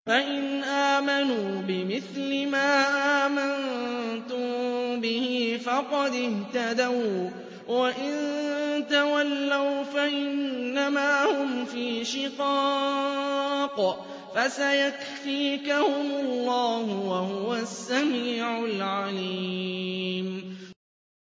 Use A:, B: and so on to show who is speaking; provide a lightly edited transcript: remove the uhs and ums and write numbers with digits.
A: فَإِنْ آمَنُوا بِمِثْلِ مَا آمَنتُم بِهِ فَقَدِ اهْتَدَوا ۖ وَّإِن تَوَلَّوْا فَإِنَّمَا هُمْ فِي شِقَاقٍ ۖ فَسَيَكْفِيكَهُمُ اللَّهُ ۖ وَهُوَ السَّمِيعُ الْعَلِيمُ